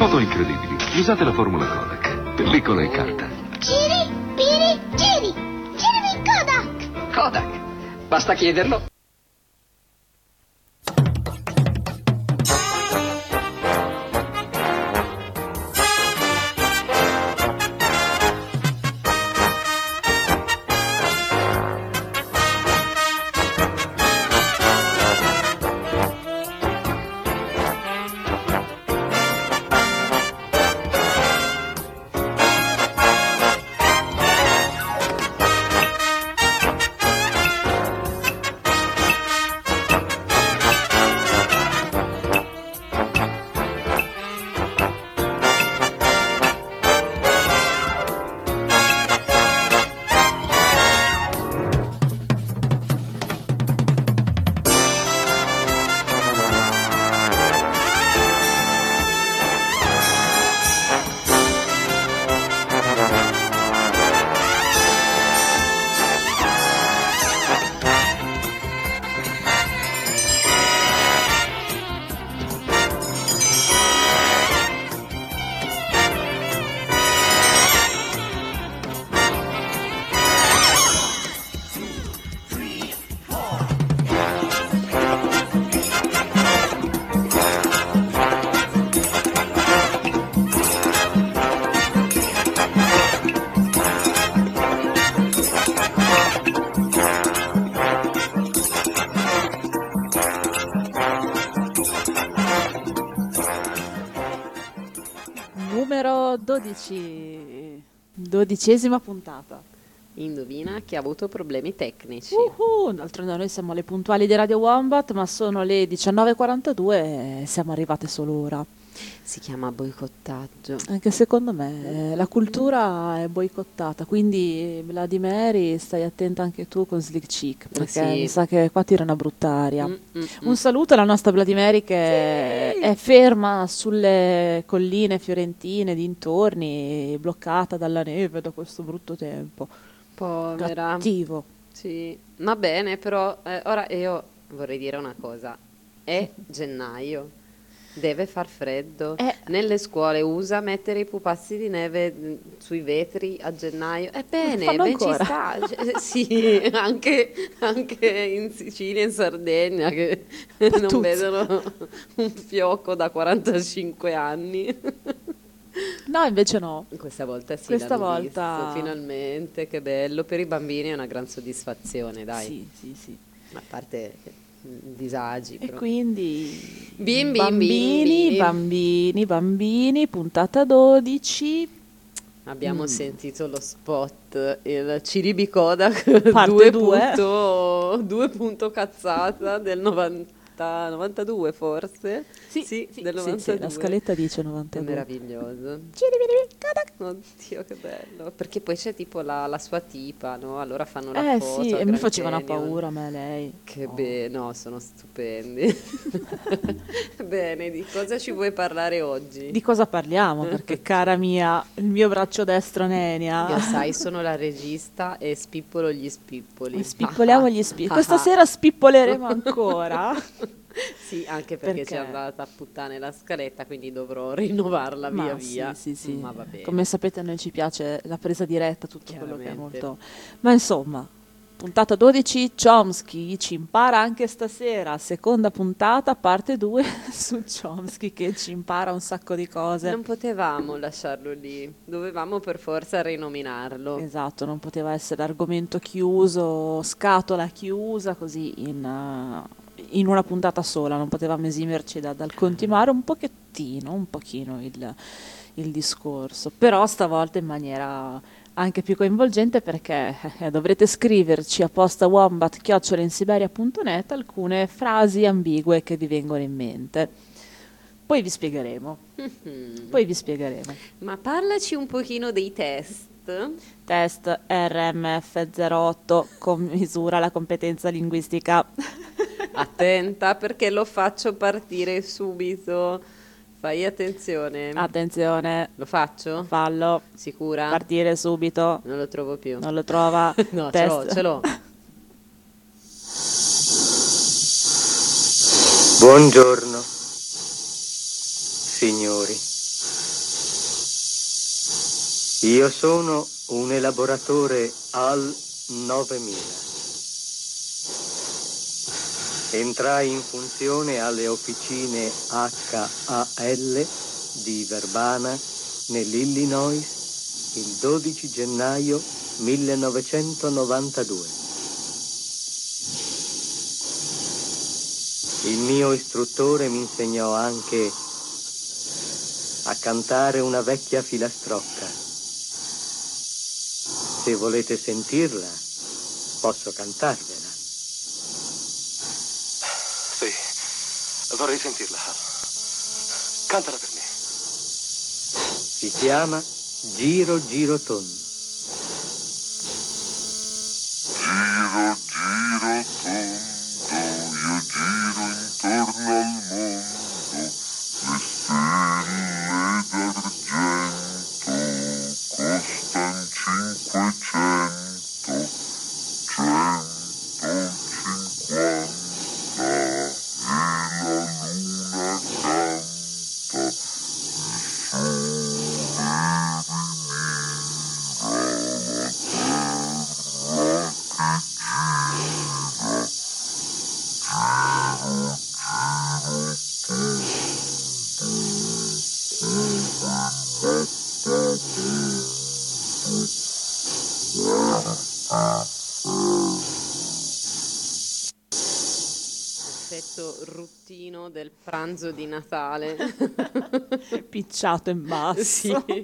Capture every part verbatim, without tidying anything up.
Foto incredibili. Usate la formula Kodak. Pellicola e carta. Giri, piri, giri. Girami Kodak. Kodak. Basta chiederlo. dodici, dodicesima puntata. Indovina chi ha avuto problemi tecnici. Uh-huh, d'altronde noi siamo le puntuali di Radio Wombat, ma sono le diciannove e quarantadue e siamo arrivate solo ora. Si chiama boicottaggio. Anche secondo me eh, la cultura è boicottata, quindi Vladimiri stai attenta anche tu con Slick Chick, perché sì. mi sa che qua tira una brutta aria. Mm, mm, Un saluto alla nostra Vladimiri che sì. è ferma sulle colline fiorentine dintorni, bloccata dalla neve da questo brutto tempo. Povera. Cattivo. Sì, va bene, però eh, ora io vorrei dire una cosa. È gennaio. Deve far freddo. Eh. Nelle scuole usa mettere i pupazzi di neve mh, sui vetri a gennaio. Ebbene, Fanno ben ci ancora? sta. Cioè, sì, anche, anche in Sicilia e in Sardegna che non tutti. vedono un fiocco da quarantacinque anni. No, invece no. Questa volta sì, Questa l'hanno volta- visto, finalmente, che bello. Per i bambini è una gran soddisfazione, dai. Sì, sì, sì. A parte mh, disagi. E però. quindi Bim, bim, bambini, bim, bim. bambini, bambini, puntata dodici. Abbiamo Mm. sentito lo spot, il Ciribi Kodak Parte due due. punto, due punto cazzata del novanta, novantadue forse? Sì, sì, sì, del sì, novantadue. sì, la scaletta dice È novantadue. meraviglioso. Oddio, che bello. Perché poi c'è tipo la, la sua tipa, no? Allora fanno la Eh foto sì, al e mi Grand facevano Canyon. paura a me lei. Che Oh. bene, no, sono stupendi. Bene, di cosa ci vuoi parlare oggi? Di cosa parliamo? Perché cara mia, il mio braccio destro Nenia. Io sai, sono la regista e spippolo gli spippoli. Spippoliamo gli spippoli. Questa sera spippoleremo ancora. Sì, anche perché, Perché? ci è andata a puttane la scaletta, quindi dovrò rinnovarla Ma via sì, via. sì, sì. Ma va bene. Come sapete a noi ci piace la presa diretta, tutto quello che è Chiaramente. molto... Ma insomma, puntata dodici, Chomsky ci impara anche stasera, seconda puntata, parte due su Chomsky che ci impara un sacco di cose. Non potevamo lasciarlo lì, dovevamo per forza rinominarlo. Esatto, non poteva essere argomento chiuso, scatola chiusa, così in, uh, in una puntata sola, non potevamo esimerci da- dal continuare un pochettino, un pochino il, il discorso, però stavolta in maniera anche più coinvolgente perché eh, dovrete scriverci a posta wombat chiocciola in siberia punto net alcune frasi ambigue che vi vengono in mente. Poi vi spiegheremo, Mhm. poi vi spiegheremo. Ma parlaci un pochino dei test. Test R M F zero otto con misura la competenza linguistica. Attenta perché lo faccio partire subito. Fai attenzione. Attenzione, Lo faccio? fallo, Sicura? partire subito, Non lo trovo più. non lo trova. No, ce Test. l'ho, ce l'ho. Buongiorno, signori. Io sono un elaboratore al novemila. Entrai in funzione alle officine H A L di Verbana, nell'Illinois, il dodici gennaio millenovecentonovantadue. Il mio istruttore mi insegnò anche a cantare una vecchia filastrocca. Se volete sentirla, posso cantarvela. Sì, vorrei sentirla. Cantala per me. Si chiama Giro Giro Tondo. Giro, giro tondo, io giro intorno al mondo, le stelle d'argento costan cinquecento, centocinquanta e la luna canta, il sole Effetto ruttino del pranzo di Natale. Picciato in basso. Sì.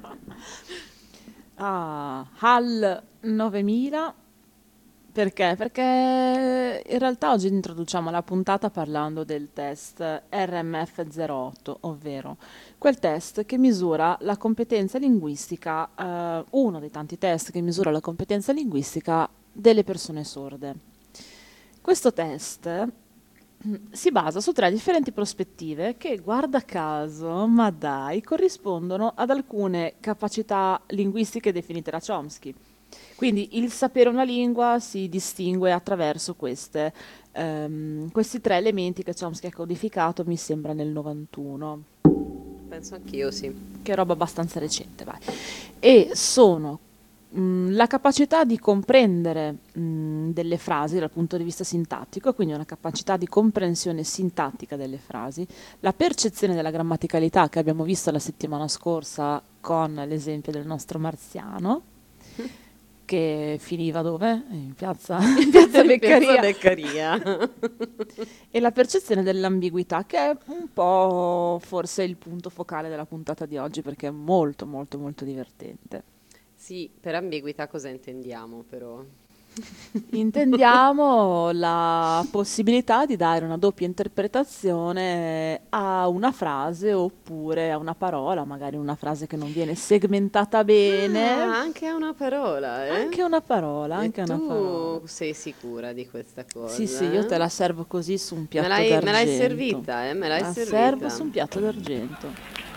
Ah, HAL novemila. Perché? Perché in realtà oggi introduciamo la puntata parlando del test R M F zero otto, ovvero quel test che misura la competenza linguistica, eh, uno dei tanti test che misura la competenza linguistica delle persone sorde. Questo test si basa su tre differenti prospettive che, guarda caso, ma dai, corrispondono ad alcune capacità linguistiche definite da Chomsky. Quindi il sapere una lingua si distingue attraverso queste, ehm, questi tre elementi che Chomsky ha codificato, mi sembra nel novantuno. Penso anch'io, sì. Che roba abbastanza recente, vai. E sono mh, la capacità di comprendere mh, delle frasi dal punto di vista sintattico, quindi una capacità di comprensione sintattica delle frasi, la percezione della grammaticalità che abbiamo visto la settimana scorsa con l'esempio del nostro marziano, che finiva dove? In piazza, in piazza Beccaria. Piazza Beccaria. E la percezione dell'ambiguità, che è un po' forse il punto focale della puntata di oggi, perché è molto molto molto divertente. Sì, per ambiguità cosa intendiamo però? Intendiamo la possibilità di dare una doppia interpretazione a una frase oppure a una parola, magari una frase che non viene segmentata bene. Ah, anche a una parola, eh? Anche una parola, anche E una tu parola. sei sicura di questa cosa? Sì, sì, io te la servo così su un piatto me l'hai, d'argento. me l'hai servita, eh? Me l'hai La servita. servo su un piatto d'argento.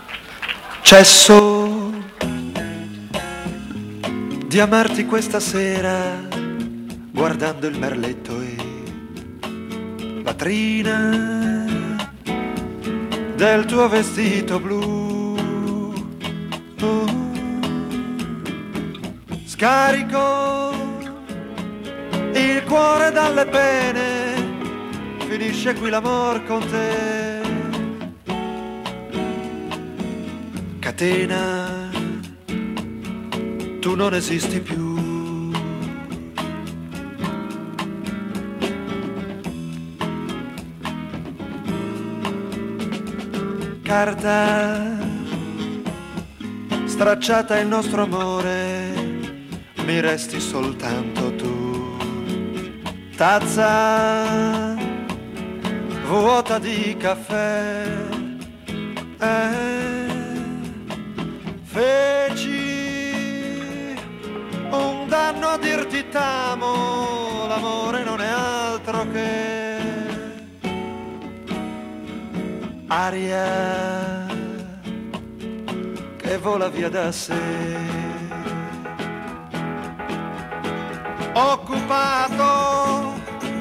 Cesso di amarti questa sera, guardando il merletto e la trina del tuo vestito blu. Oh. Scarico il cuore dalle pene, finisce qui l'amor con te. Catena, tu non esisti più. Carta stracciata il nostro amore, mi resti soltanto tu. Tazza vuota di caffè, eh, feci un danno a dirti t'amo, l'amore non è altro che aria che vola via da sé. Occupato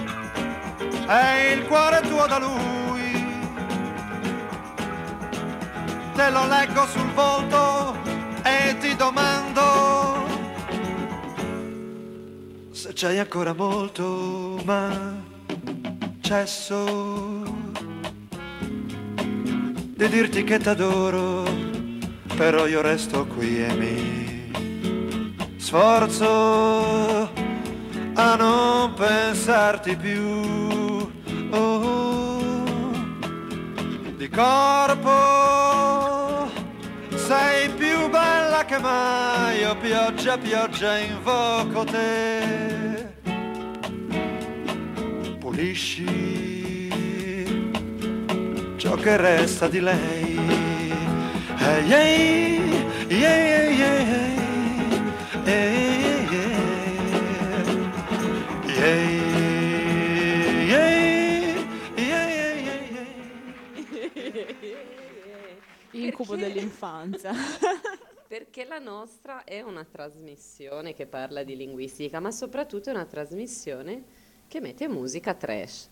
è il cuore tuo da lui, te lo leggo sul volto e ti domando c'hai ancora molto, ma cesso di dirti che t'adoro, però io resto qui e mi sforzo a non pensarti più. Oh, di corpo sei più bella che mai, oh pioggia, pioggia, invoco te. Pulisci ciò che resta di lei. Hey, hey, yeah, yeah, yeah, yeah, yeah, yeah, yeah. Incubo dell'infanzia. Perché la nostra è una trasmissione che parla di linguistica, ma soprattutto è una trasmissione che mette musica trash.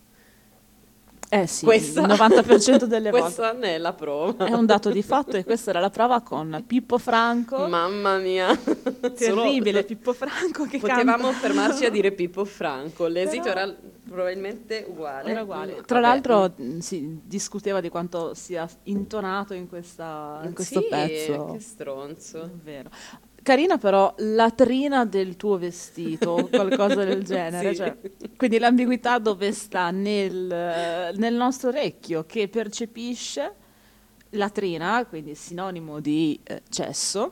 Eh sì, Questa- il novanta per cento delle volte. Questa ne è la prova. È un dato di fatto e questa era la prova con Pippo Franco. Mamma mia. Terribile Pippo Franco che Potevamo canta. fermarci a dire Pippo Franco, l'esito Però- era probabilmente uguale. Era uguale. Mm, Tra vabbè. l'altro mh, si discuteva di quanto sia intonato in, questa, in questo Sì, pezzo. che stronzo. Vero. Carina però latrina del tuo vestito, qualcosa del genere. Sì. Cioè, quindi l'ambiguità dove sta? Nel, nel nostro orecchio che percepisce latrina, quindi sinonimo di eh, cesso,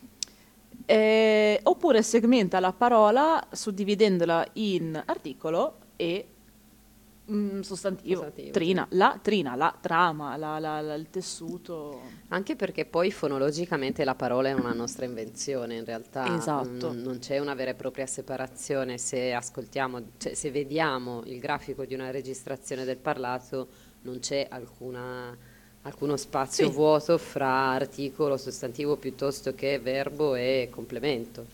eh, oppure segmenta la parola suddividendola in articolo e mm, sostantivo. Sostantivo, Trina, la trina, la trama, la- la- la- il tessuto. Anche perché poi fonologicamente la parola è una nostra invenzione, in realtà. Esatto. Mm, non c'è una vera e propria separazione. Se ascoltiamo, cioè, se vediamo il grafico di una registrazione del parlato, non c'è alcuna, alcuno spazio Sì. vuoto fra articolo, sostantivo piuttosto che verbo e complemento.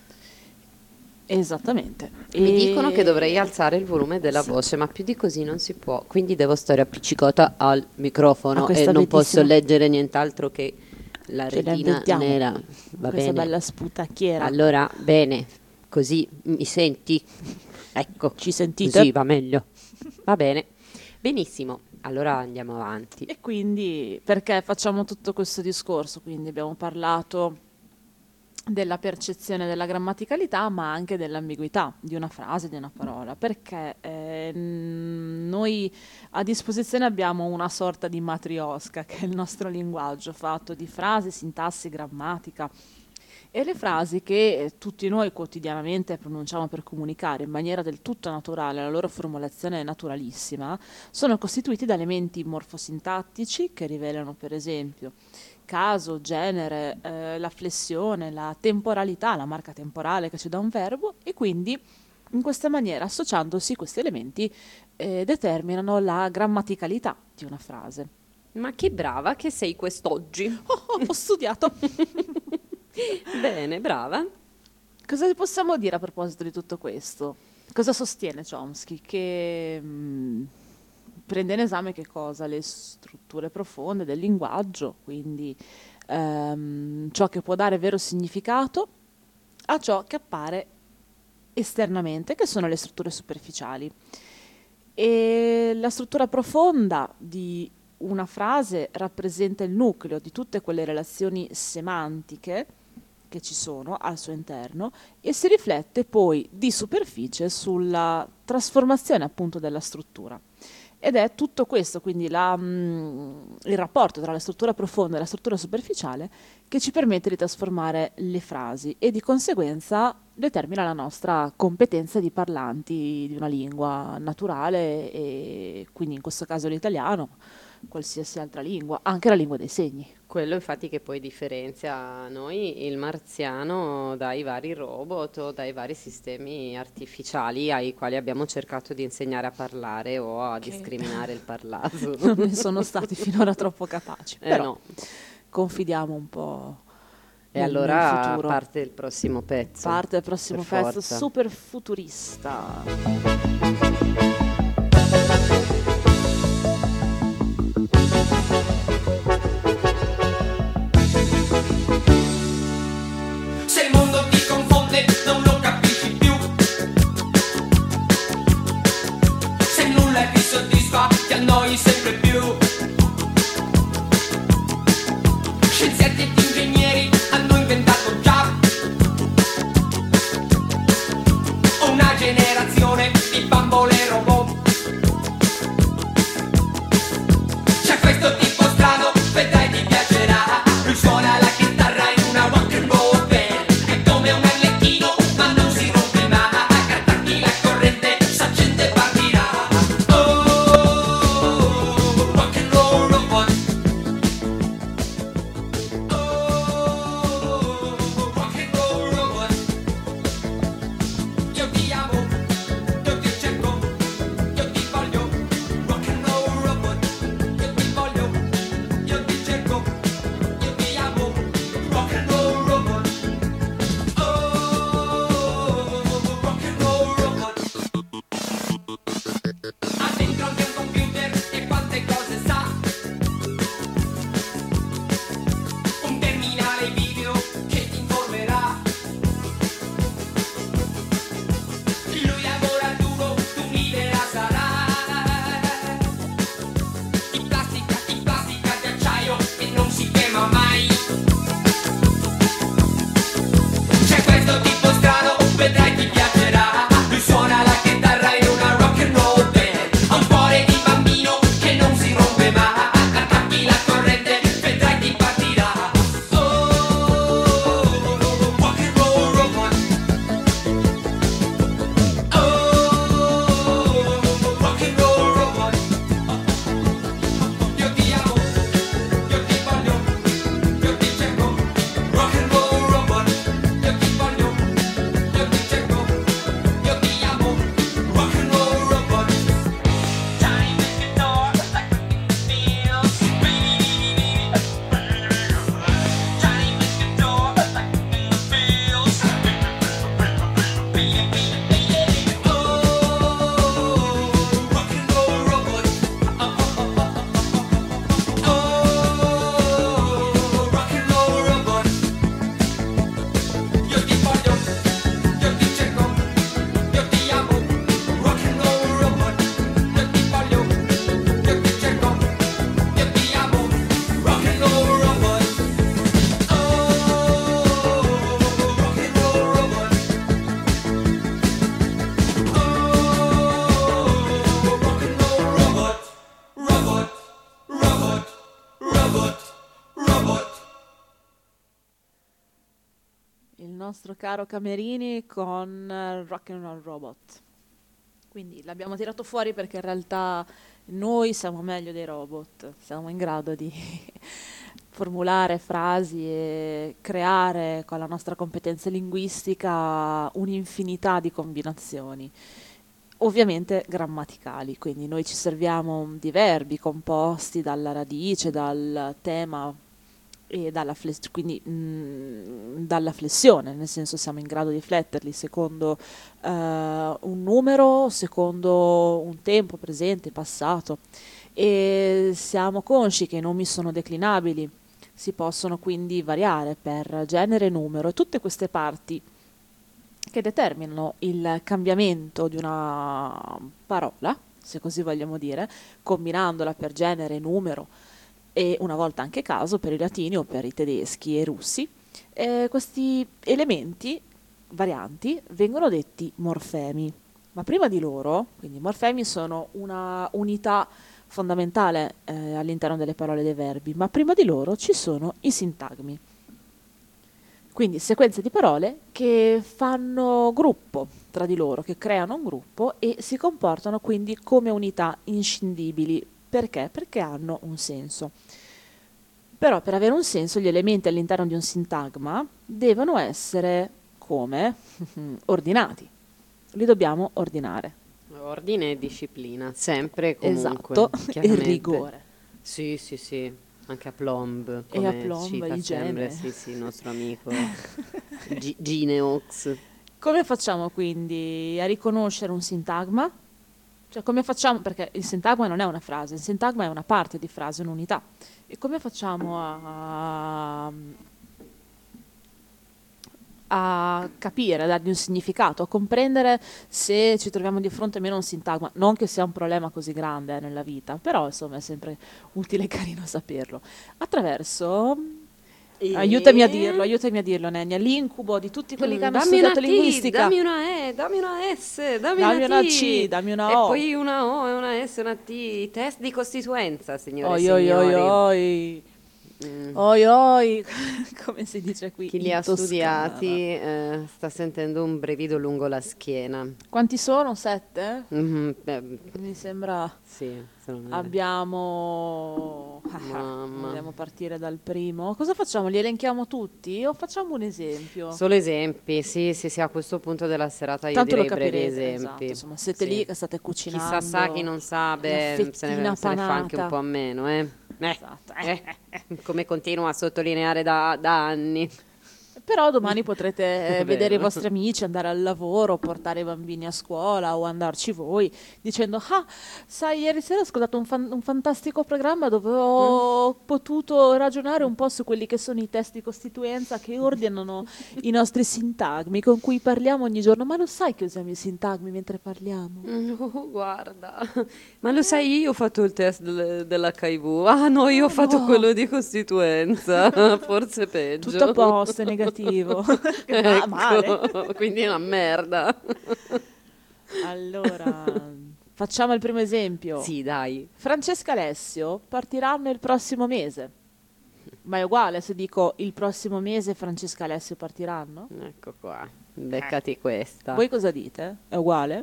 Esattamente. Mi E- dicono che dovrei alzare il volume della Sì. voce, ma più di così non si può, quindi devo stare appiccicata al A microfono questa e non bellissima- posso leggere nient'altro che la Ce la retina inventiamo. nera. Va Questa bene. bella sputacchiera. Allora, bene, così mi senti? Ecco, Ci sentite? così va meglio. Va bene. Benissimo, allora andiamo avanti. E quindi perché facciamo tutto questo discorso? Quindi abbiamo parlato della percezione della grammaticalità, ma anche dell'ambiguità di una frase, di una parola, perché eh, n- noi a disposizione abbiamo una sorta di matriosca, che è il nostro linguaggio, fatto di frasi, sintassi, grammatica. E le frasi che eh, tutti noi quotidianamente pronunciamo per comunicare in maniera del tutto naturale, la loro formulazione è naturalissima, sono costituiti da elementi morfosintattici che rivelano per esempio caso, genere, eh, la flessione, la temporalità, la marca temporale che ci dà un verbo e quindi in questa maniera associandosi questi elementi eh, determinano la grammaticalità di una frase. Ma che brava che sei quest'oggi. Oh, oh, ho studiato! Bene, brava. Cosa possiamo dire a proposito di tutto questo? Cosa sostiene Chomsky? Che mh, prende in esame che cosa? Le strutture profonde del linguaggio, quindi ehm, ciò che può dare vero significato a ciò che appare esternamente, che sono le strutture superficiali. E la struttura profonda di una frase rappresenta il nucleo di tutte quelle relazioni semantiche che ci sono al suo interno e si riflette poi di superficie sulla trasformazione appunto della struttura. Ed è tutto questo, quindi la, mh, il rapporto tra la struttura profonda e la struttura superficiale che ci permette di trasformare le frasi e di conseguenza determina la nostra competenza di parlanti di una lingua naturale e quindi in questo caso l'italiano, qualsiasi altra lingua, anche la lingua dei segni. Quello infatti che poi differenzia noi, il marziano, dai vari robot o dai vari sistemi artificiali ai quali abbiamo cercato di insegnare a parlare o a Che- discriminare il parlato. Non ne sono stati finora troppo capaci, Eh, però no. confidiamo un po' E nel- nel allora futuro. parte il prossimo pezzo. Parte il prossimo Per pezzo forza. super futurista. Se il mondo ti confonde non lo capisci più, nostro caro Camerini con eh, Rock and Roll Robot. Quindi l'abbiamo tirato fuori perché in realtà noi siamo meglio dei robot, siamo in grado di formulare frasi e creare con la nostra competenza linguistica un'infinità di combinazioni, ovviamente grammaticali, quindi noi ci serviamo di verbi composti dalla radice, dal tema e dalla, fles- quindi, mh, dalla flessione, nel senso siamo in grado di fletterli secondo eh, un numero, secondo un tempo presente, passato, e siamo consci che i nomi sono declinabili, si possono quindi variare per genere e numero, e tutte queste parti che determinano il cambiamento di una parola, se così vogliamo dire, combinandola per genere e numero, e una volta anche caso per i latini o per i tedeschi e i russi, eh, questi elementi varianti vengono detti morfemi. Ma prima di loro, quindi i morfemi sono una unità fondamentale eh, all'interno delle parole e dei verbi, ma prima di loro ci sono i sintagmi. Quindi sequenze di parole che fanno gruppo tra di loro, che creano un gruppo e si comportano quindi come unità inscindibili. Perché? Perché hanno un senso. Però per avere un senso gli elementi all'interno di un sintagma devono essere come ordinati. Li dobbiamo ordinare. Ordine e disciplina, sempre e comunque. Esatto, e chiaramente. rigore. Sì, sì, sì, anche a Plomb, E a come Plomb, cita igiene. sempre, sì, sì, il nostro amico G- Gineox. Come facciamo quindi a riconoscere un sintagma? Cioè come facciamo, perché il sintagma non è una frase, il sintagma è una parte di frase, un'unità. E come facciamo a, a capire, a dargli un significato, a comprendere se ci troviamo di fronte a meno a un sintagma? Non che sia un problema così grande eh, nella vita, però insomma è sempre utile e carino saperlo. Attraverso... E- Aiutami a dirlo, aiutami a dirlo, Nenia. L'incubo di tutti quelli che hanno Dammi una studiato T, linguistica. dammi una E, dammi una S, dammi, Dammi una una T. C, dammi una e O. poi una O e una S, una T. Test di costituenza, signore Oi e oi signori. oi oi. Mm. Oi oi, come si dice qui Chi li in ha Toscana. studiati eh, sta sentendo un brivido lungo la schiena. Quanti sono? Sette? Mhm, beh, Mi sembra sì, secondo me. abbiamo... Mamma. Vogliamo partire dal primo. Cosa facciamo? Li elenchiamo tutti o facciamo un esempio? Solo esempi, sì, sì, sì, a questo punto della serata io Tanto lo direi brevi capirete, esempi. esatto, insomma, siete Sì. lì che state cucinando. Chi sa sa, chi non sa, la beh, se ne, fettina se ne fa anche un panata. po' a meno, eh. Eh, Esatto. eh, come continuo a sottolineare da, da anni. Però domani potrete eh, Vero. vedere i vostri amici, andare al lavoro, portare i bambini a scuola o andarci voi dicendo: ah, sai, ieri sera ho ascoltato un, fan- un fantastico programma dove ho potuto ragionare un po' su quelli che sono i testi di costituenza che ordinano i nostri sintagmi con cui parliamo ogni giorno. Ma lo sai che usiamo i sintagmi mentre parliamo? Oh, guarda, ma lo sai, io ho fatto il test del- dell'H I V. Ah no, io ho fatto no. quello di costituenza, forse peggio. Tutto a posto, è negativo. Ah, male. Ecco, quindi è una merda. Allora, facciamo il primo esempio. Sì, dai. Francesca e Alessio partiranno il prossimo mese. Ma è uguale se dico il prossimo mese Francesca e Alessio partiranno? Ecco qua, beccati questa. Voi cosa dite? È uguale?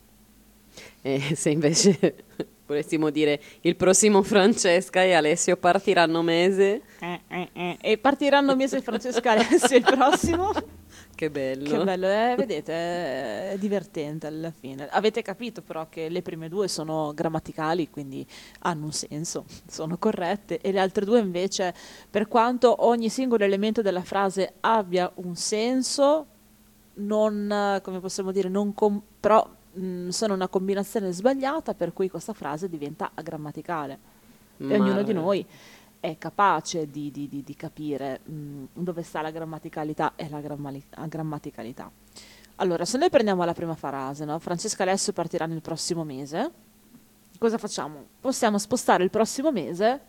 E se invece volessimo dire il prossimo Francesca e Alessio partiranno mese, Eh, eh, eh. E partiranno mese Francesca e Alessio il prossimo? che bello. Che bello, eh? Vedete, è divertente alla fine. Avete capito però che le prime due sono grammaticali, quindi hanno un senso, sono corrette, e le altre due invece, per quanto ogni singolo elemento della frase abbia un senso, non, eh, come possiamo dire, non com- però mh, sono una combinazione sbagliata, per cui questa frase diventa agrammaticale. E ognuno di Ma- noi è capace di, di- di- di capire mh, dove sta la grammaticalità e la grammali- la grammaticalità. Allora, se noi prendiamo la prima frase, no? Francesca e Alessio partiranno il prossimo mese, cosa facciamo? Possiamo spostare il prossimo mese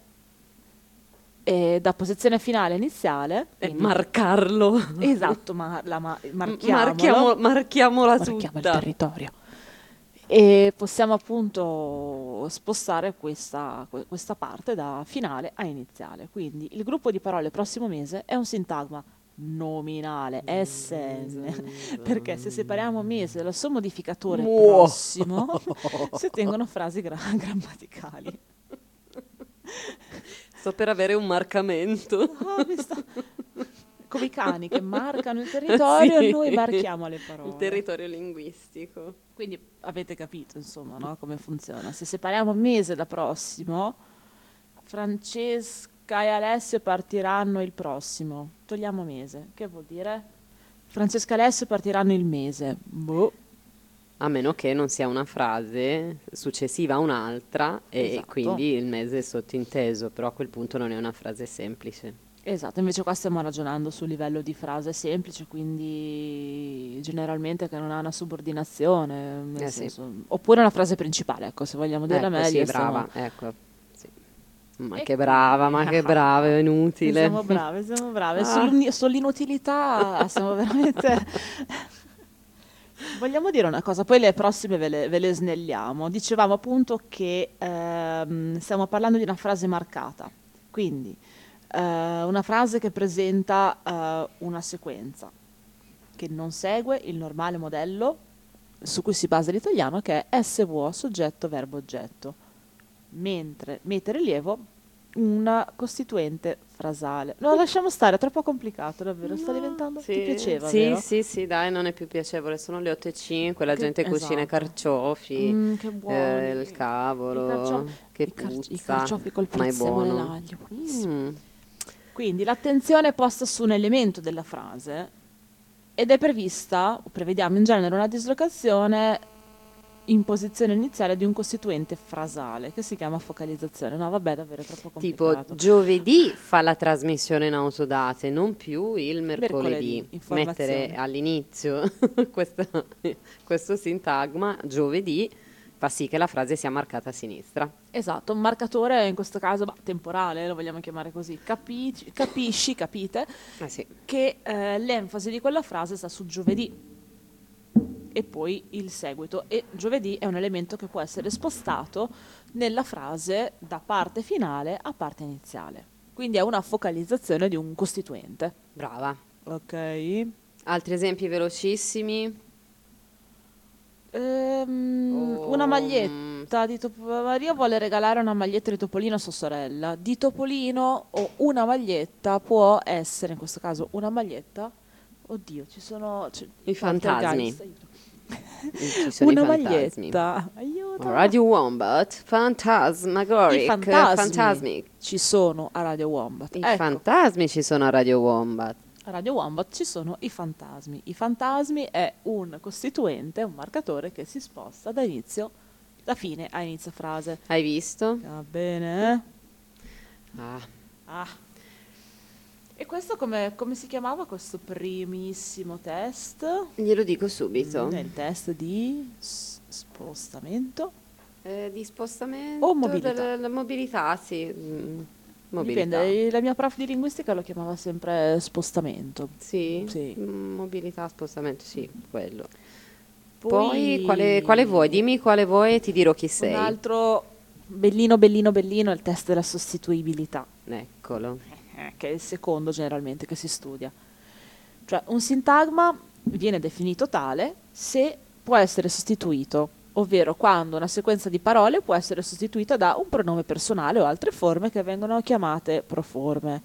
e da posizione finale a iniziale, E quindi- marcarlo. esatto, ma, la, ma, marchiamolo. Marchiamo, marchiamola Marchiamo il tutta. territorio. E possiamo appunto spostare questa, que- questa parte da finale a iniziale. Quindi il gruppo di parole prossimo mese è un sintagma nominale S N, perché se separiamo mese dal suo modificatore Muo. prossimo si ottengono frasi gra- grammaticali. Sto per avere un marcamento. Ah, mi sta- Come i cani che marcano il territorio, Sì. noi marchiamo le parole. Il territorio linguistico. Quindi avete capito, insomma, no, come funziona. Se separiamo mese da prossimo, Francesca e Alessio partiranno il prossimo. Togliamo mese. Che vuol dire? Francesca e Alessio partiranno il mese. Boh. A meno che non sia una frase successiva a un'altra e Esatto. quindi il mese è sottinteso, però a quel punto non è una frase semplice. Esatto, invece qua stiamo ragionando sul livello di frase semplice, quindi generalmente che non ha una subordinazione, nel Eh sì. senso- oppure una frase principale, ecco, se vogliamo dirla Ecco, meglio. sì, stiamo- brava, ecco. Sì. Ma E che brava, ma che brava, è inutile. Siamo brave, siamo brave. Ah. Sull'uni- sull'inutilità siamo veramente... Vogliamo dire una cosa, poi le prossime ve le, ve le snelliamo. Dicevamo appunto che ehm, stiamo parlando di una frase marcata, quindi eh, una frase che presenta eh, una sequenza che non segue il normale modello su cui si basa l'italiano, che è S V O, soggetto, verbo, oggetto, mentre mette rilievo una costituente frasale. No, lasciamo stare, è troppo complicato, davvero, sta diventando... Sì, Ti piaceva, sì, vero? sì, sì, dai, non è più piacevole. Sono le otto e cinque, la Che- gente cucina i esatto. carciofi, Mm, che buoni. eh, il cavolo, I carcio- che i car- puzza, i carciofi col ma è prezzemolo e buono. l'aglio, buonissimo. Mm. Quindi l'attenzione è posta su un elemento della frase ed è prevista, o prevediamo in genere, una dislocazione in posizione iniziale di un costituente frasale che si chiama focalizzazione. No, vabbè, davvero è troppo Tipo complicato. giovedì fa la trasmissione in autodate, non più il mercoledì. Mercoledì, informazione. Mettere all'inizio questo, questo sintagma, giovedì, fa sì che la frase sia marcata a sinistra. Esatto, un marcatore in questo caso bah, temporale, lo vogliamo chiamare così. Capi- capisci, capite, Eh sì. che eh, l'enfasi di quella frase sta su giovedì e poi il seguito, e giovedì è un elemento che può essere spostato nella frase da parte finale a parte iniziale, quindi è una focalizzazione di un costituente. Brava. Ok. Altri esempi velocissimi? Ehm, Oh, una maglietta di Top- Maria vuole regalare una maglietta di Topolino a sua sorella. Di Topolino o una maglietta può essere, in questo caso, una maglietta. Oddio, ci sono c'è- I fantasmi. Poltergeist, aiuto. Ci sono Una i fantasmi. maglietta, aiuto. Radio Wombat, Phantasmagoric, I fantasmi Fantasmic. ci sono a Radio Wombat. I Ecco, fantasmi ci sono a Radio Wombat. a Radio Wombat ci sono i fantasmi. I fantasmi è un costituente, un marcatore che si sposta da inizio, da fine a inizio frase. Hai visto? Va bene? eh? Ah, Ah. E questo come, come si chiamava questo primissimo test? glielo dico subito. Mm, è il test di s- spostamento. Eh, di spostamento O mobilità. della mobilità, sì. mm, mobilità. Dipende, la mia prof di linguistica lo chiamava sempre spostamento. Sì? Sì. Mm, mobilità, spostamento, sì, quello. Poi, Poi, quale, quale vuoi? Dimmi quale vuoi e ti dirò chi sei. un altro bellino, bellino, bellino è il test della sostituibilità, Eccolo. eh, che è il secondo generalmente che si studia. Cioè un sintagma viene definito tale se può essere sostituito, ovvero quando una sequenza di parole può essere sostituita da un pronome personale o altre forme che vengono chiamate proforme.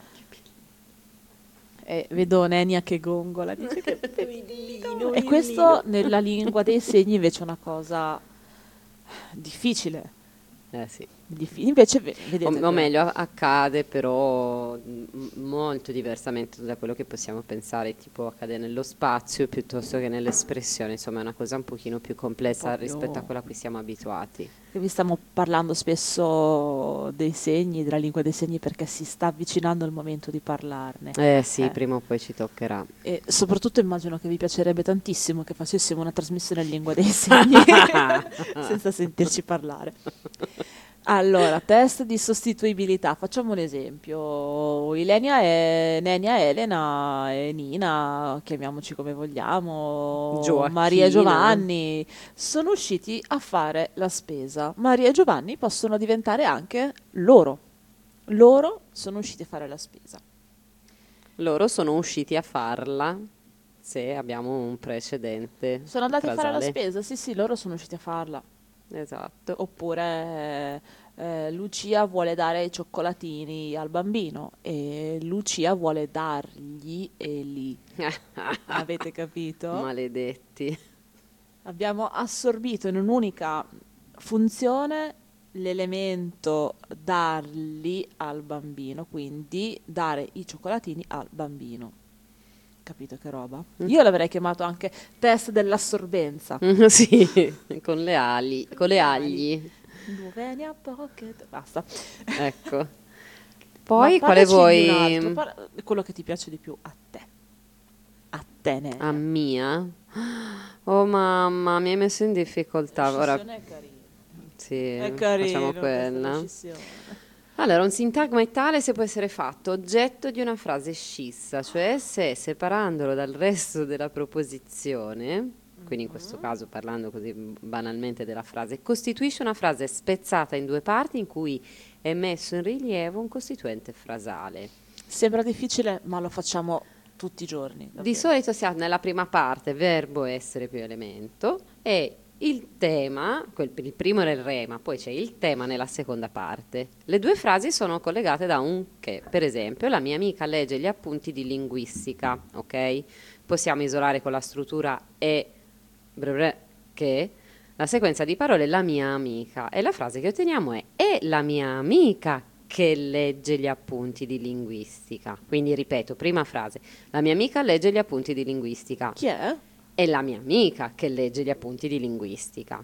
E vedo Nenia che gongola, dice che bellino. E questo nella lingua dei segni invece è una cosa difficile. Eh sì. Diffi- invece ve- O, vedete o che- meglio, accade però m- molto diversamente da quello che possiamo pensare, tipo accade nello spazio piuttosto che nell'espressione, insomma è una cosa un pochino più complessa Proprio- rispetto a quella a cui siamo abituati. che vi stiamo parlando spesso dei segni, della lingua dei segni, perché si sta avvicinando il momento di parlarne. Eh sì, Eh. prima o poi ci toccherà. E soprattutto immagino che vi piacerebbe tantissimo che facessimo una trasmissione in lingua dei segni senza sentirci parlare. Allora, test di sostituibilità. Facciamo un esempio. Ilenia e Nenia, Elena e Nina, chiamiamoci come vogliamo, Gioacchina. Maria e Giovanni, sono usciti a fare la spesa. Maria e Giovanni possono diventare anche loro. Loro sono usciti a fare la spesa. Loro sono usciti a farla se abbiamo un precedente Sono andati a fare la frasale. spesa, sì sì, loro sono usciti a farla. Esatto. Oppure eh, Lucia vuole dare i cioccolatini al bambino e Lucia vuole dargli Eli. Avete capito? Maledetti. Abbiamo assorbito in un'unica funzione l'elemento darli al bambino, quindi dare i cioccolatini al bambino. Capito che roba? Io l'avrei chiamato anche test dell'assorbenza. Sì, con le ali, con le agli. Duvenia pocket, basta. Ecco. Poi Ma quale parlaci di vuoi? un altro, parla- quello che ti piace di più a te. A te, Nelia. A mia? Oh mamma, mi hai messo in difficoltà. La Ora scissione è carina. sì, È carino facciamo questa, quella. la scissione. Allora, un sintagma è tale se può essere fatto oggetto di una frase scissa, cioè se separandolo dal resto della proposizione, quindi in questo caso parlando così banalmente della frase, costituisce una frase spezzata in due parti in cui è messo in rilievo un costituente frasale. Sembra difficile, ma lo facciamo tutti i giorni. Di davvero. solito si ha nella prima parte verbo essere più elemento e il tema, quel- il primo era il rema, poi c'è il tema nella seconda parte. Le due frasi sono collegate da un che. Per esempio, la mia amica legge gli appunti di linguistica, ok? Possiamo isolare con la struttura e bre bre, che la sequenza di parole la mia amica e la frase che otteniamo è è la mia amica che legge gli appunti di linguistica. Quindi ripeto, prima frase, la mia amica legge gli appunti di linguistica. Chi è? È la mia amica che legge gli appunti di linguistica.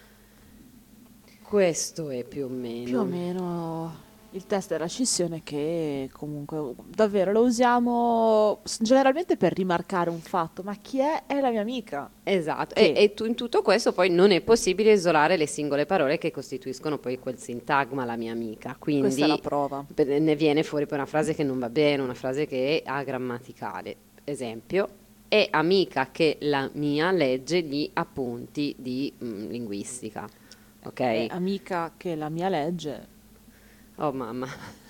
Questo è più o meno. Più o meno il test della scissione che comunque davvero lo usiamo s- generalmente per rimarcare un fatto, ma chi è? È la mia amica. Esatto, Che- e, e tu- in tutto questo poi non è possibile isolare le singole parole che costituiscono poi quel sintagma, la mia amica. Quindi Questa è la prova. per- ne viene fuori poi una frase che non va bene, una frase che è agrammaticale. Esempio, è amica che la mia legge gli appunti di mm, linguistica. Ok? È amica che la mia legge. Oh mamma.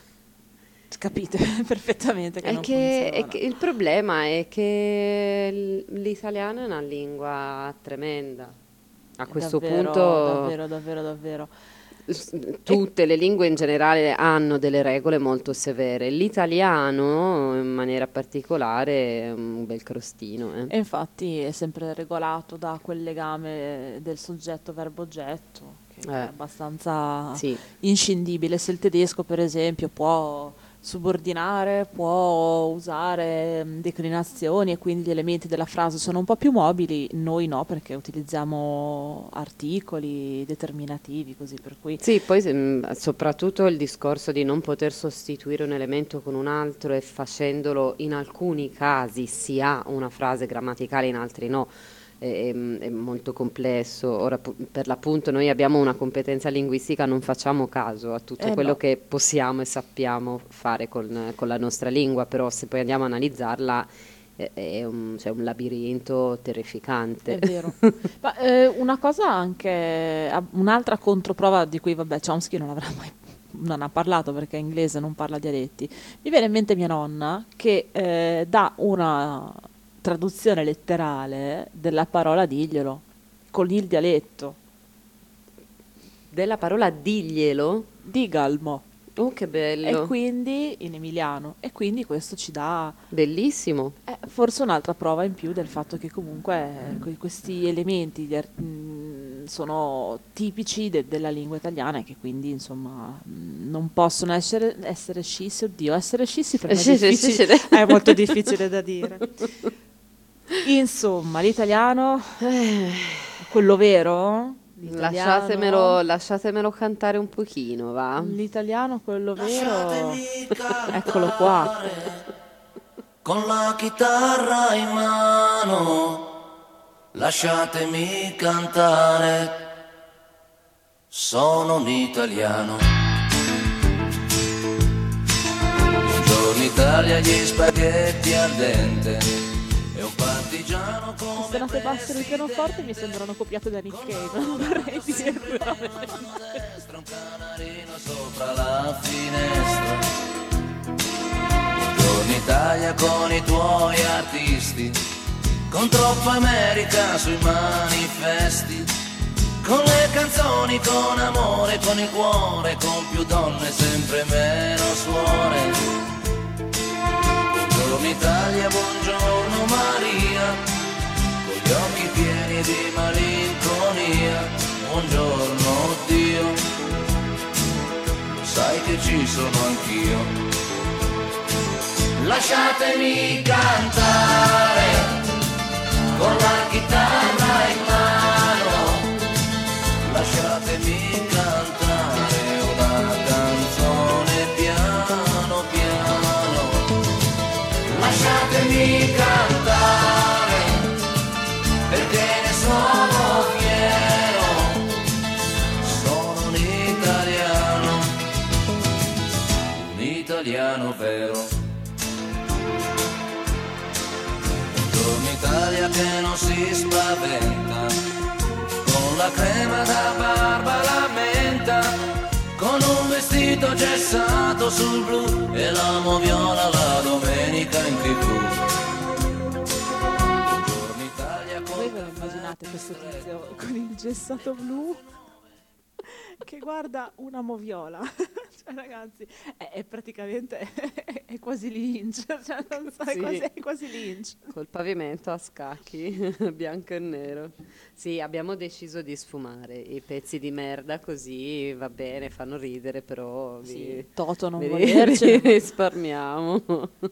Capite perfettamente che È non che, è funziona. che il problema è che l- l'italiano è una lingua tremenda. A questo Davvero, punto davvero, davvero, davvero. s- tutte le lingue in generale hanno delle regole molto severe. L'italiano in maniera particolare è un bel crostino. eh. E infatti è sempre regolato da quel legame del soggetto verbo-oggetto che Eh. è abbastanza Sì. inscindibile. Se il tedesco, per esempio, può subordinare, può usare mh, declinazioni e quindi gli elementi della frase sono un po' più mobili, noi no, perché utilizziamo articoli determinativi, così per cui Sì, poi se- mh, soprattutto il discorso di non poter sostituire un elemento con un altro e facendolo in alcuni casi si ha una frase grammaticale, in altri no, è, è- è molto complesso. Ora, pu- per l'appunto, noi abbiamo una competenza linguistica, non facciamo caso a tutto Eh, quello no. che possiamo e sappiamo fare con, con la nostra lingua, però se poi andiamo a analizzarla è, è un, cioè, un labirinto terrificante. è vero. Ma eh, una cosa anche, ah, un'altra controprova di cui, vabbè, Chomsky non avrà mai, non ha parlato perché è inglese, non parla dialetti. Mi viene in mente mia nonna che eh, dà una traduzione letterale della parola diglielo con il dialetto. Della parola diglielo, Digalmo. oh che E bello, quindi in emiliano. E quindi questo ci dà bellissimo. eh, forse un'altra prova in più del fatto che comunque eh, que- questi elementi di ar- mh, sono tipici de- della lingua italiana e che quindi insomma mh, non possono essere, essere scissi. Oddio, essere scissi per me è Sì, sì, difficile, sì. è molto difficile da dire. Insomma, l'italiano, quello vero? L'italiano- Lasciatemelo, lasciatemelo cantare un pochino, va? L'italiano, quello vero, eccolo qua. Con la chitarra in mano, lasciatemi cantare, sono un italiano. Buongiorno Italia, gli spaghetti al dente e un partigiano Le come stonate basse del pianoforte mi sembrano copiate da Nick Cave, non vorrei dirlo. destra, un canarino sopra la finestra. Buongiorno l'Italia con i tuoi artisti, con troppa America sui manifesti, con le canzoni, con amore, con il cuore, con più donne, sempre meno suore. Buongiorno Italia, buongiorno Maria, con gli occhi pieni di malinconia, buongiorno Dio, lo sai che ci sono anch'io. Lasciatemi cantare con la chitarra in mano, lasciatemi cantare una canzone piano piano, lasciatemi cantare perché ne sono fiero, sono un italiano, un italiano vero. Italia che non si spaventa, con la crema da barba la menta, con un vestito gessato sul blu e l'amo viola la domenica in tv. Buongiorno Italia con... Voi ve lo immaginate questo tizio con il gessato blu che guarda una moviola? Cioè ragazzi, è, è praticamente è, è quasi Lynch, cioè non so, è, Sì. quasi, è quasi Lynch. Col pavimento a scacchi, bianco e nero. Sì, abbiamo deciso di sfumare i pezzi di merda, così va bene, fanno ridere, però vi, Sì, Toto non vi volercene. risparmiamo.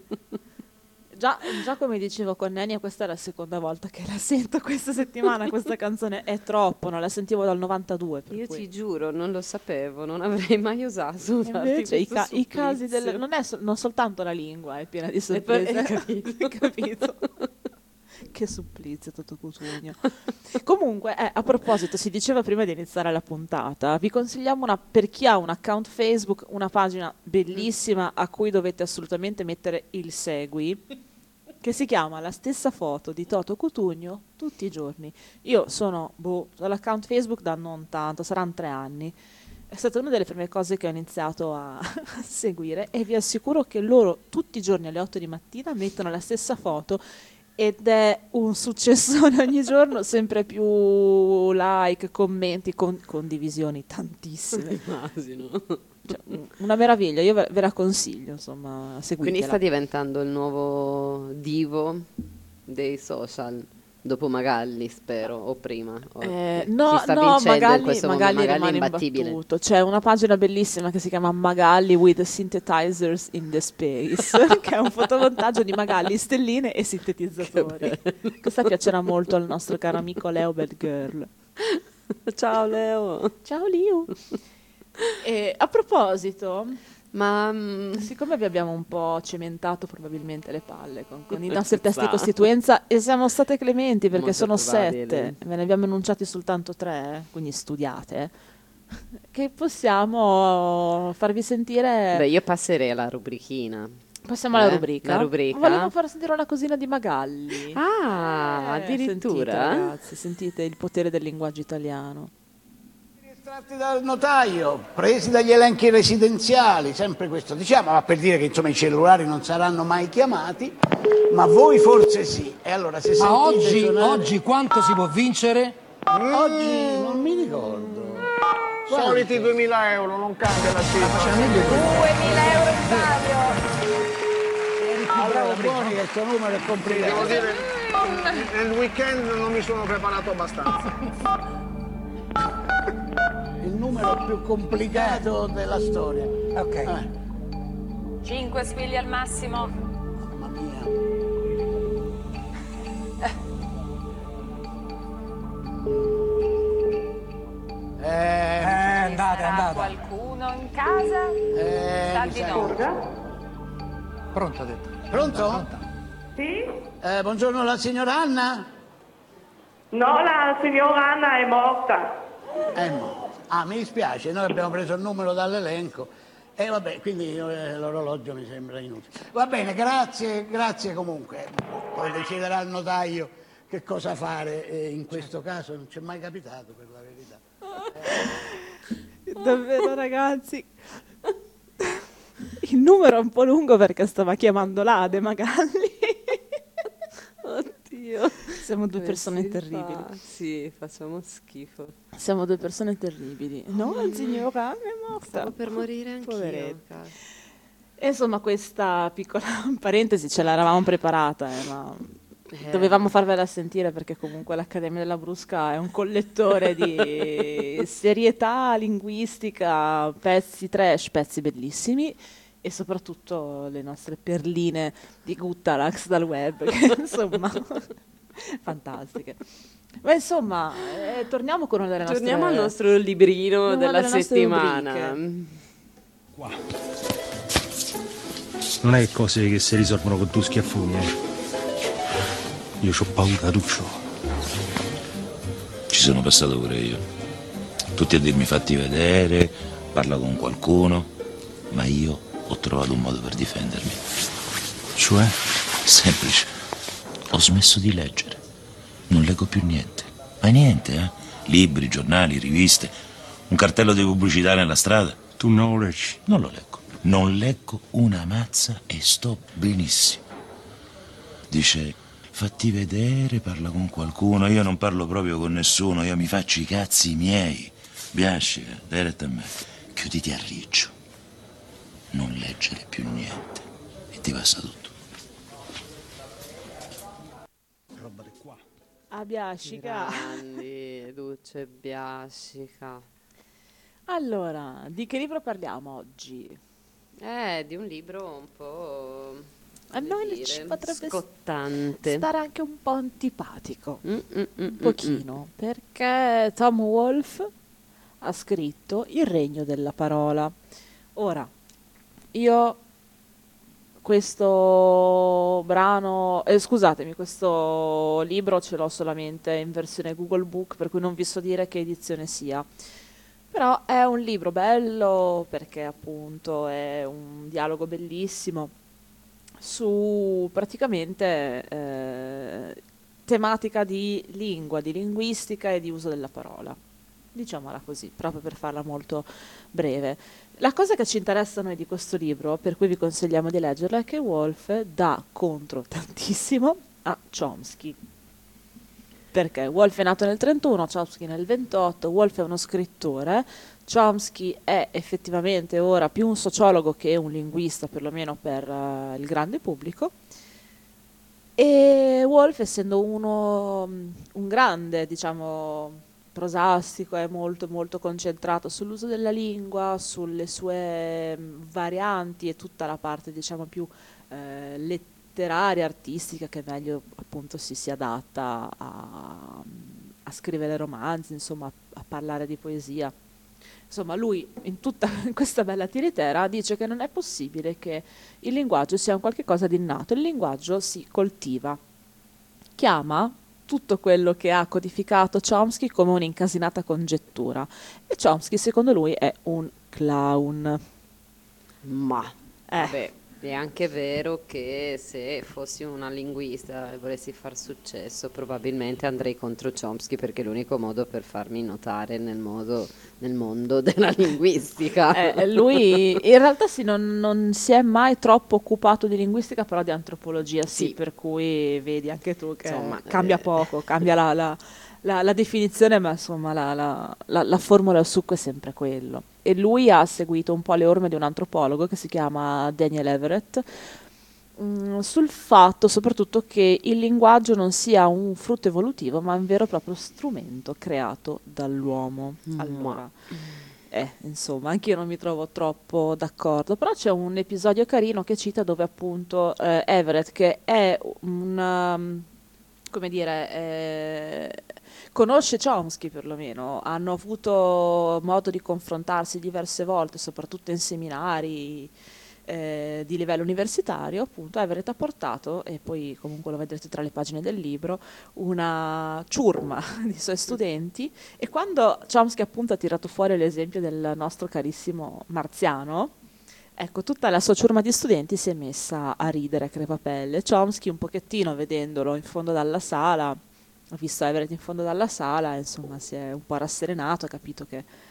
Già, già come dicevo con Nenia, questa è la seconda volta che la sento questa settimana, questa canzone è troppo, non la sentivo dal novantadue. Per Io cui. ti giuro, non lo sapevo, non avrei mai osato darti Invece i, questo ca- i casi del... supplizio. non è so- non soltanto la lingua è piena di E poi- sorprese. hai capito? Hai capito? Che supplizio, Toto Cutugno. Comunque, eh, a proposito, si diceva prima di iniziare la puntata, vi consigliamo una, per chi ha un account Facebook, una pagina bellissima a cui dovete assolutamente mettere il segui, che si chiama La stessa foto di Toto Cutugno tutti i giorni. Io sono boh, all'account Facebook da non tanto, saranno tre anni. È stata una delle prime cose che ho iniziato a, a seguire e vi assicuro che loro tutti i giorni alle otto di mattina mettono la stessa foto ed è un successone ogni giorno, sempre più like, commenti, con- condivisioni tantissime. Immagino. Cioè, un- una meraviglia, io ve, ve la consiglio, insomma, seguitela. Quindi sta diventando il nuovo divo dei social, dopo Magalli, spero, o prima. O Eh, chi- no, chi sta no, vincendo in Magalli, questo momento? Magalli Magalli rimane imbattibile. imbattuto. C'è una pagina bellissima che si chiama Magalli with synthesizers in the space, che è un fotomontaggio di Magalli, stelline e sintetizzatori. Questa piacerà molto al nostro caro amico Leo Bad Girl. Ciao Leo. Ciao Liu. E a proposito, Ma mm, siccome vi abbiamo un po' cementato probabilmente le palle con, con i nostri Si testi sa. di costituenza e siamo state clementi perché Molto sono probabile. sette, ve ne abbiamo enunciati soltanto tre, quindi studiate, che possiamo farvi sentire. beh, io passerei alla rubrichina. Passiamo alla eh, rubrica. la rubrica. Volevo far sentire una cosina di Magalli. Ah, Eh, addirittura? Sentite, ragazzi, sentite il potere del linguaggio italiano. Estratti dal notaio, presi dagli elenchi residenziali, sempre questo diciamo, ma per dire che insomma i cellulari non saranno mai chiamati, ma voi forse sì. E allora se Ma sentite oggi, suonare- oggi quanto si può vincere? Oggi non mi ricordo. Soliti duemila euro, non cambia la cifra. duemila euro in palio. Bravo buoni che il suo numero è complicato. Devo dire, nel weekend non mi sono preparato abbastanza. Il numero più complicato della storia. Ok. Eh, cinque squilli al massimo. mamma mia. Eh, Eh, andate, Sarà andate. qualcuno in casa? eh, Sa mi di sa- no. Pronto, ha detto. Pronto? Sì? Eh, buongiorno, la signora Anna? No, la signora Anna è morta. Eh, no. Ah, mi dispiace, noi abbiamo preso il numero dall'elenco. E vabbè, quindi eh, l'orologio mi sembra inutile. Va bene, grazie, grazie comunque. Poi deciderà il notaio che cosa fare eh, in questo caso, non ci è mai capitato per la verità. Davvero ragazzi, il numero è un po' lungo perché stava chiamando l'Ade Magalli. Oddio. Siamo due Come persone si terribili. fa? Sì, facciamo schifo. Siamo due persone terribili. No, il signor Anna è morta. Stavo per morire anch'io. Poveretta. cazzo. E insomma, questa piccola parentesi ce l'eravamo preparata, eh, ma Eh. dovevamo farvela sentire perché comunque l'Accademia della Brusca è un collettore di serietà linguistica, pezzi trash, pezzi bellissimi e soprattutto le nostre perline di Guttarax dal web, che insomma, fantastiche. Ma insomma, eh, torniamo con una delle nostre... Torniamo al nostro librino una della delle nostre settimana. rubriche. Non è cose che si risolvono con due schiaffoni, eh. Io c'ho paura, Tuccio. Ci sono passato pure io. Tutti a dirmi fatti vedere, parla con qualcuno, ma io ho trovato un modo per difendermi. Cioè? Semplice. Ho smesso di leggere. Non leggo più niente. Ma niente, eh. Libri, giornali, riviste, un cartello di pubblicità nella strada. Tu non lo leggi? Non lo leggo. Non leggo una mazza e sto benissimo. Dice, fatti vedere, parla con qualcuno. Io non parlo proprio con nessuno, io mi faccio i cazzi miei. Biascica, dai retta a me. Chiuditi a riccio. Non leggere più niente. E ti passa tutto. Roba di qua. A Biascica. Grandi, Duccio e Biascica. Allora, di che libro parliamo oggi? Eh, di un libro un po'... A come noi dire, ci potrebbe scottante. stare anche un po' antipatico, Mm, mm, mm, un mm, pochino, perché Tom Wolfe ha scritto Il regno della parola. Ora, io questo brano, eh, scusatemi, questo libro ce l'ho solamente in versione Google Book, per cui non vi so dire che edizione sia. Però è un libro bello perché appunto è un dialogo bellissimo su praticamente eh, tematica di lingua, di linguistica e di uso della parola. Diciamola così, proprio per farla molto breve. La cosa che ci interessa a noi di questo libro, per cui vi consigliamo di leggerlo, è che Wolfe dà contro tantissimo a Chomsky. Perché Wolfe è nato nel trentuno, Chomsky nel ventotto, Wolfe è uno scrittore, Chomsky è effettivamente ora più un sociologo che un linguista, perlomeno per uh, il grande pubblico, e Wolfe, essendo uno, un grande, diciamo, prosastico, è molto molto concentrato sull'uso della lingua, sulle sue mh, varianti e tutta la parte, diciamo, più eh, letteraria, letteraria, artistica, che meglio appunto si, si adatta a, a scrivere romanzi, insomma a, a parlare di poesia. Insomma, lui in tutta questa bella tiritera dice che non è possibile che il linguaggio sia un qualche cosa di innato, il linguaggio si coltiva. Chiama tutto quello che ha codificato Chomsky come un'incasinata congettura e Chomsky secondo lui è un clown. Ma, eh. vabbè, è anche vero che se fossi una linguista e volessi far successo, probabilmente andrei contro Chomsky perché è l'unico modo per farmi notare nel, modo, nel mondo della linguistica. Eh, lui in realtà sì, non, non si è mai troppo occupato di linguistica, però di antropologia sì, Sì. per cui vedi anche tu che Insomma, cambia eh. poco, cambia la, la, la, la definizione, ma insomma la, la, la, la formula, il succo è sempre quello. E lui ha seguito un po' le orme di un antropologo che si chiama Daniel Everett, mh, sul fatto soprattutto che il linguaggio non sia un frutto evolutivo, ma un vero e proprio strumento creato dall'uomo. Mm. Allora, eh, insomma, anche io non mi trovo troppo d'accordo, però c'è un episodio carino che cita dove appunto eh, Everett, che è un, come dire, eh, conosce Chomsky perlomeno, hanno avuto modo di confrontarsi diverse volte, soprattutto in seminari eh, di livello universitario. Appunto Everett ha portato, e poi comunque lo vedrete tra le pagine del libro, una ciurma di suoi studenti, e quando Chomsky appunto ha tirato fuori l'esempio del nostro carissimo Marziano, ecco, tutta la sua ciurma di studenti si è messa a ridere a crepapelle. Chomsky un pochettino, vedendolo in fondo dalla sala, ha visto Everett in fondo dalla sala, insomma si è un po' rasserenato, ha capito che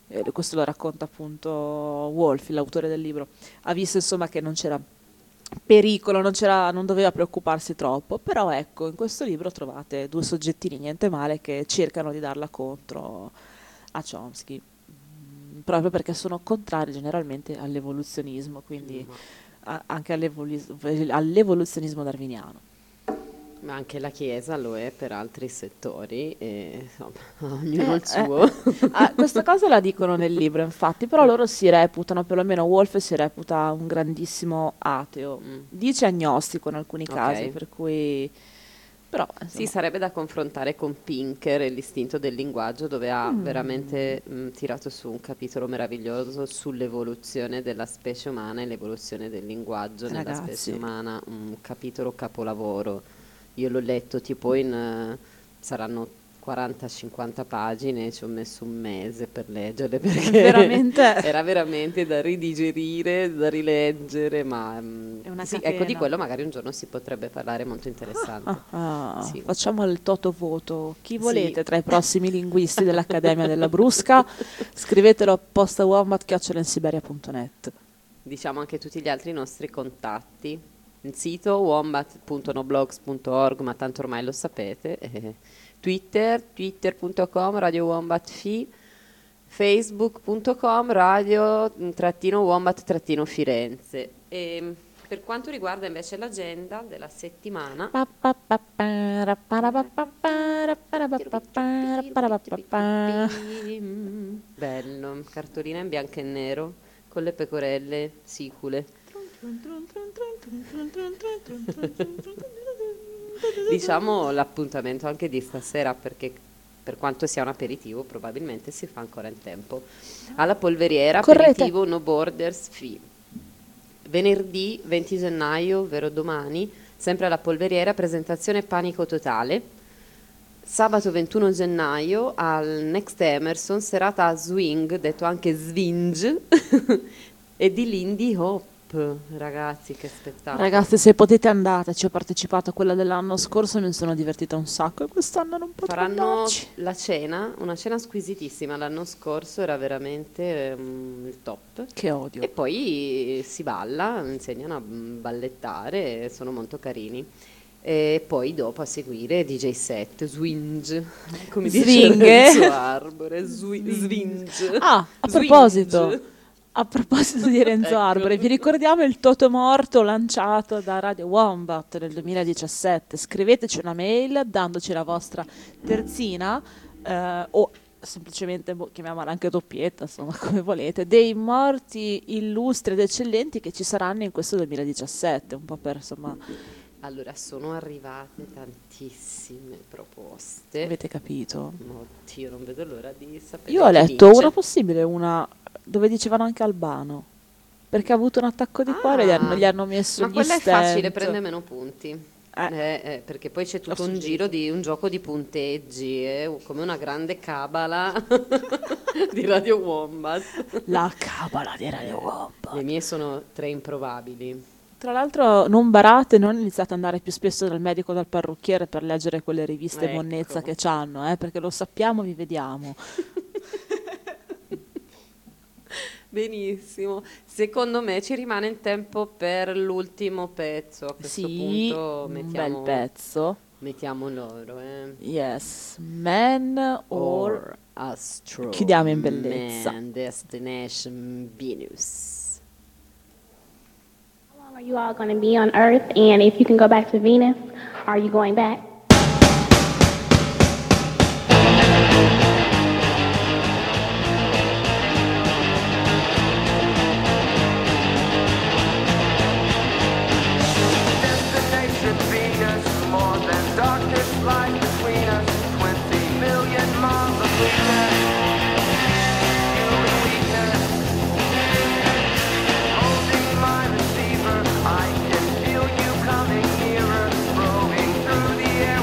eh, questo lo racconta appunto Wolfi, l'autore del libro, ha visto insomma che non c'era pericolo, non, c'era, non doveva preoccuparsi troppo, però ecco, in questo libro trovate due soggettini niente male che cercano di darla contro a Chomsky, mh, proprio perché sono contrari generalmente all'evoluzionismo, quindi a, anche all'evolu- all'evoluzionismo darwiniano. Ma anche la Chiesa lo è per altri settori, e insomma, ognuno Eh, il suo. eh. Ah, questa cosa la dicono nel libro, infatti, però loro si reputano, perlomeno Wolf si reputa un grandissimo ateo, dice agnostico in alcuni Ok. casi, per cui però Sì, insomma, sarebbe da confrontare con Pinker e l'istinto del linguaggio, dove ha Mm. veramente mh, tirato su un capitolo meraviglioso sull'evoluzione della specie umana e l'evoluzione del linguaggio nella Ragazzi. specie umana, un capitolo capolavoro. Io l'ho letto tipo in, eh, saranno quaranta cinquanta pagine, ci ho messo un mese per leggerle perché Veramente? era veramente da ridigerire, da rileggere, ma mh, È una sì, ecco, di catena. quello magari un giorno si potrebbe parlare, molto interessante. ah, Sì. facciamo il toto voto. Chi Sì. volete tra i prossimi linguisti dell'Accademia della Brusca? Scrivetelo a postawombat chiocciola insiberia punto net. Diciamo anche tutti gli altri nostri contatti. Il sito wombat punto noblogs punto org, ma tanto ormai lo sapete. eh, Twitter, twitter punto com, radio wombat fi, facebook punto com, radio trattino wombat trattino Firenze. E per quanto riguarda invece l'agenda della settimana, bello, cartolina in bianco e nero con le pecorelle sicule. Diciamo l'appuntamento anche di stasera, perché per quanto sia un aperitivo probabilmente si fa ancora in tempo. Alla Polveriera, Correte. aperitivo No Borders Fi. Venerdì venti gennaio, ovvero domani, sempre alla Polveriera, presentazione Panico Totale. Sabato ventuno gennaio al Next Emerson, serata a swing, detto anche swinge, e di Lindy Hop. Ragazzi, che spettacolo. Ragazzi, se potete andate, ci ho partecipato a quella dell'anno scorso, mi sono divertita un sacco e quest'anno non potrò Faranno andarci. la cena, una cena squisitissima. L'anno scorso era veramente ehm, il top. Che odio. E poi si balla, insegnano a ballettare, sono molto carini. E poi dopo a seguire D J set, swinge, come dice Swing. Renzo Arbore, swi- swinge. Ah, a Swinge. proposito, a proposito di Renzo Ecco. Arbore, vi ricordiamo il Toto Morto lanciato da Radio Wombat nel duemiladiciassette. Scriveteci una mail dandoci la vostra terzina eh, o semplicemente boh, chiamiamola anche doppietta, insomma, come volete, dei morti illustri ed eccellenti che ci saranno in questo duemiladiciassette, un po' per insomma. Allora, sono arrivate tantissime proposte. Avete capito? Oddio, non vedo l'ora di sapere. Io ho chi letto vince. una possibile, una dove dicevano anche Albano, perché ha avuto un attacco di cuore e gli hanno, gli hanno messo Ma gli quella è stent. facile, prende meno punti. Eh, eh, perché poi c'è tutto un suggerito. giro di un gioco di punteggi, eh, come una grande cabala di Radio Wombat. La cabala di Radio Wombat. Le mie sono tre improbabili. Tra l'altro non barate, non iniziate ad andare più spesso dal medico o dal parrucchiere per leggere quelle riviste Ecco. monnezza che c'hanno, eh, perché lo sappiamo, vi vediamo. Benissimo. Secondo me ci rimane il tempo per l'ultimo pezzo. A questo Sì, punto un mettiamo, bel pezzo. mettiamo loro. Eh. Yes, Man or, Or Astro. Chiudiamo in bellezza. Man Destination Venus. Are you all going to be on Earth? And if you can go back to Venus, are you going back? Destination Venus, more than darkness lies between us. Twenty million miles of weakness, human weakness. Holding my receiver, I can feel you coming nearer, probing through the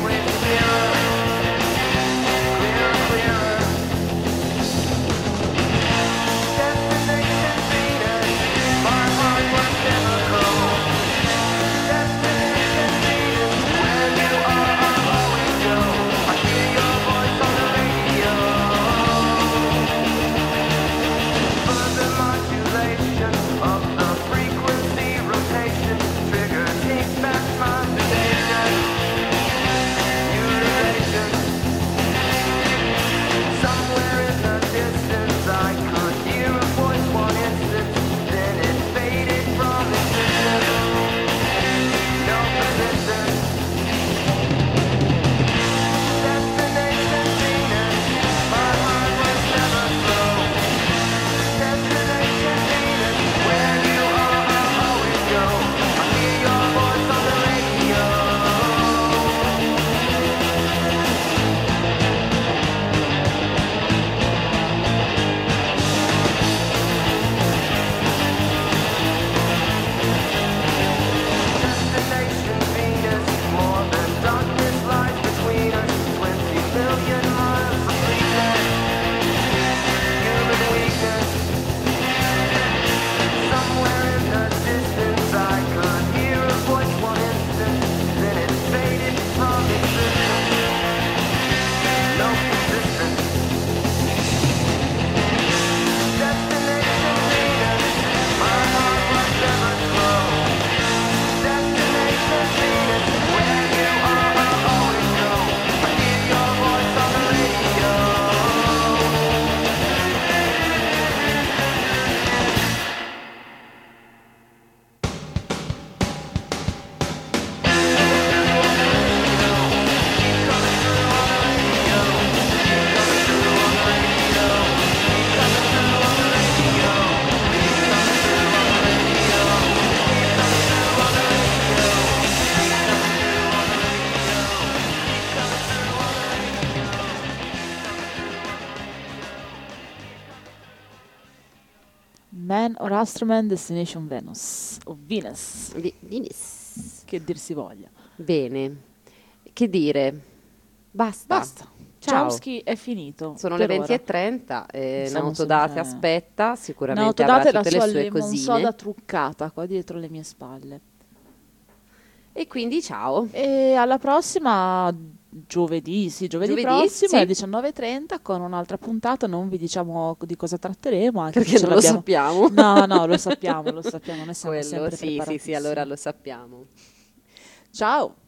Man or Astroman, Destination Venus. O Venus. Vi- Venus. Che dir si voglia. Bene. Che dire? Basta. Basta. Ciao. Chomsky è finito. Sono per le venti ora. e trenta. Eh, Siamo Nautodate sempre- aspetta, sicuramente Nautodate avrà è la tutte sua le sue lemon cosine. soda truccata qua dietro le mie spalle. E quindi ciao. E alla prossima giovedì, sì, giovedì, Giovedì, prossimo sì. alle diciannove e trenta con un'altra puntata. Non vi diciamo di cosa tratteremo, anche Perché se ce non lo l'abbiamo- sappiamo. No, no, lo sappiamo, lo sappiamo. Noi siamo Quello, sempre sì, sì, sì, preparatissimi. allora lo sappiamo. Ciao.